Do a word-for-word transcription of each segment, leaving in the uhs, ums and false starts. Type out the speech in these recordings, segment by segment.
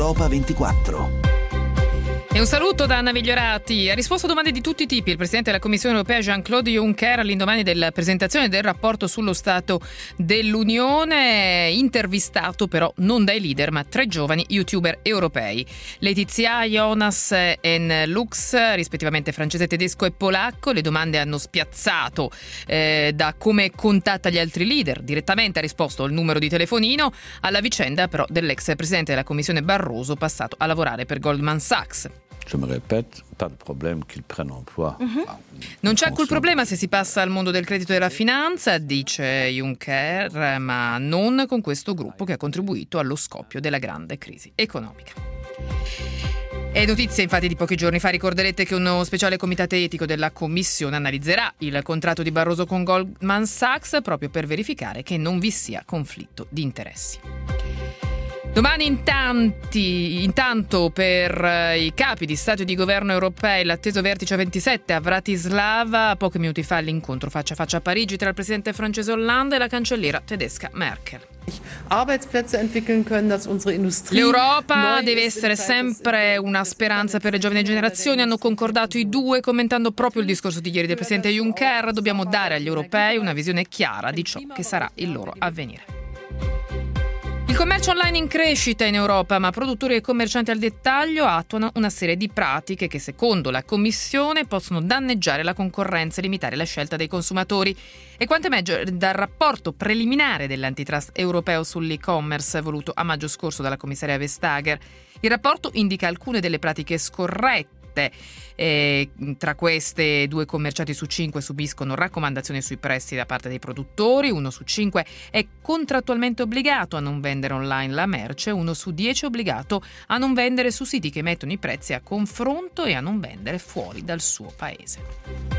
Europa ventiquattro. E un saluto da Anna Migliorati. Ha risposto a domande di tutti i tipi il Presidente della Commissione Europea Jean-Claude Juncker all'indomani della presentazione del rapporto sullo Stato dell'Unione, intervistato però non dai leader ma tre giovani youtuber europei. Letizia, Jonas e Lux, rispettivamente francese, tedesco e polacco. Le domande hanno spiazzato eh, da come contatta gli altri leader. Direttamente ha risposto il numero di telefonino, alla vicenda però dell'ex Presidente della Commissione Barroso passato a lavorare per Goldman Sachs. Je me répète, pas de problème qu'ils prennent emploi. Uh-huh. Non c'è alcun problema se si passa al mondo del credito e della finanza, dice Juncker, ma non con questo gruppo che ha contribuito allo scoppio della grande crisi economica. E notizie infatti di pochi giorni fa, ricorderete che uno speciale comitato etico della Commissione analizzerà il contratto di Barroso con Goldman Sachs proprio per verificare che non vi sia conflitto di interessi. Domani in tanti, intanto per i capi di Stato e di Governo europei l'atteso vertice a ventisette a Bratislava, pochi minuti fa l'incontro faccia a faccia a Parigi tra il presidente francese Hollande e la cancelliera tedesca Merkel. L'Europa deve essere sempre una speranza per le giovani generazioni, hanno concordato i due, commentando proprio il discorso di ieri del presidente Juncker. Dobbiamo dare agli europei una visione chiara di ciò che sarà il loro avvenire. Il commercio online in crescita in Europa, ma produttori e commercianti al dettaglio attuano una serie di pratiche che, secondo la Commissione, possono danneggiare la concorrenza e limitare la scelta dei consumatori. E quanto emerge dal rapporto preliminare dell'antitrust europeo sull'e-commerce voluto a maggio scorso dalla commissaria Vestager. Il rapporto indica alcune delle pratiche scorrette. Eh, tra queste, due commercianti su cinque subiscono raccomandazioni sui prezzi da parte dei produttori, uno su cinque è contrattualmente obbligato a non vendere online la merce, uno su dieci è obbligato a non vendere su siti che mettono i prezzi a confronto e a non vendere fuori dal suo paese.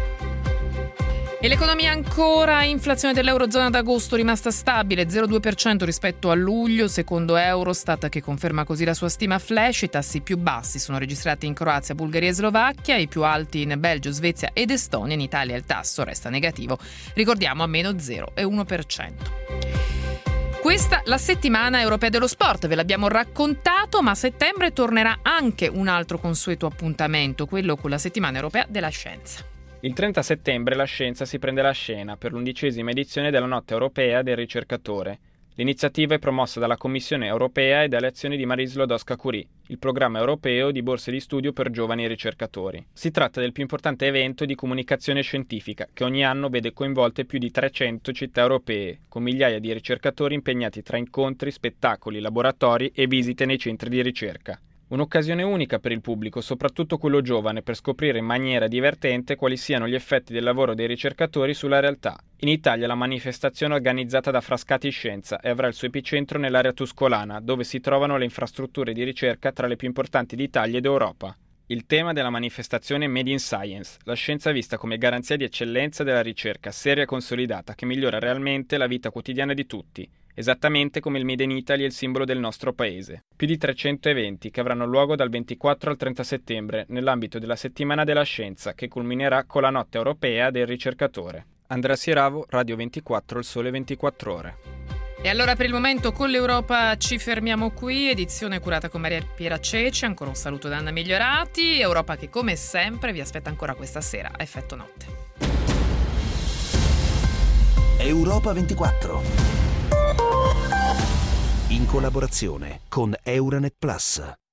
E l'economia ancora, inflazione dell'Eurozona ad agosto rimasta stabile, zero virgola due per cento rispetto a luglio, secondo Eurostat che conferma così la sua stima flash. I tassi più bassi sono registrati in Croazia, Bulgaria e Slovacchia, i più alti in Belgio, Svezia ed Estonia. In Italia il tasso resta negativo, ricordiamo a meno zero virgola uno per cento. Questa la settimana europea dello sport, ve l'abbiamo raccontato, ma a settembre tornerà anche un altro consueto appuntamento, quello con la settimana europea della scienza. Il trenta settembre la scienza si prende la scena per l'undicesima edizione della Notte Europea del Ricercatore. L'iniziativa è promossa dalla Commissione Europea e dalle azioni di Marie Sklodowska-Curie, il programma europeo di borse di studio per giovani ricercatori. Si tratta del più importante evento di comunicazione scientifica che ogni anno vede coinvolte più di trecento città europee, con migliaia di ricercatori impegnati tra incontri, spettacoli, laboratori e visite nei centri di ricerca. Un'occasione unica per il pubblico, soprattutto quello giovane, per scoprire in maniera divertente quali siano gli effetti del lavoro dei ricercatori sulla realtà. In Italia la manifestazione è organizzata da Frascati Scienza e avrà il suo epicentro nell'area tuscolana, dove si trovano le infrastrutture di ricerca tra le più importanti d'Italia ed Europa. Il tema della manifestazione è Made in Science, la scienza vista come garanzia di eccellenza della ricerca seria e consolidata che migliora realmente la vita quotidiana di tutti, esattamente come il Made in Italy è il simbolo del nostro paese. Più di trecento eventi che avranno luogo dal ventiquattro al trenta settembre nell'ambito della Settimana della Scienza che culminerà con la Notte Europea del Ricercatore. Andrea Sieravo, Radio ventiquattro, Il Sole ventiquattro Ore. E allora per il momento con l'Europa ci fermiamo qui, edizione curata con Maria Piera Ceci, ancora un saluto da Anna Migliorati, Europa che come sempre vi aspetta ancora questa sera a Effetto Notte. Europa ventiquattro, in collaborazione con Euranet Plus.